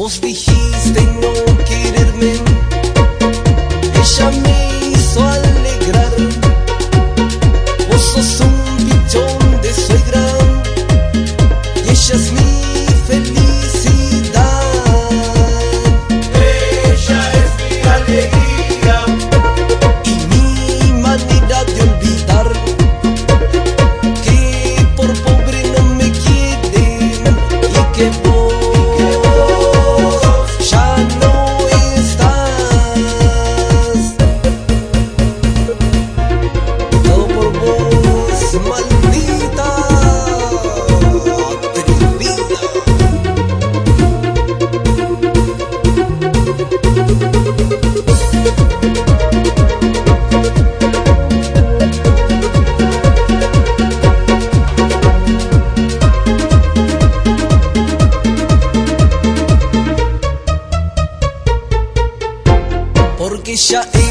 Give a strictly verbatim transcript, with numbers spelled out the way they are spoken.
Vos dijiste no quererme, ella me hizo alegrar. Vos sos un pichón de suegra y ella es mi felicidad. Ella es mi alegría y mi manera de olvidar que por pobre no me quieren y que vos porque ya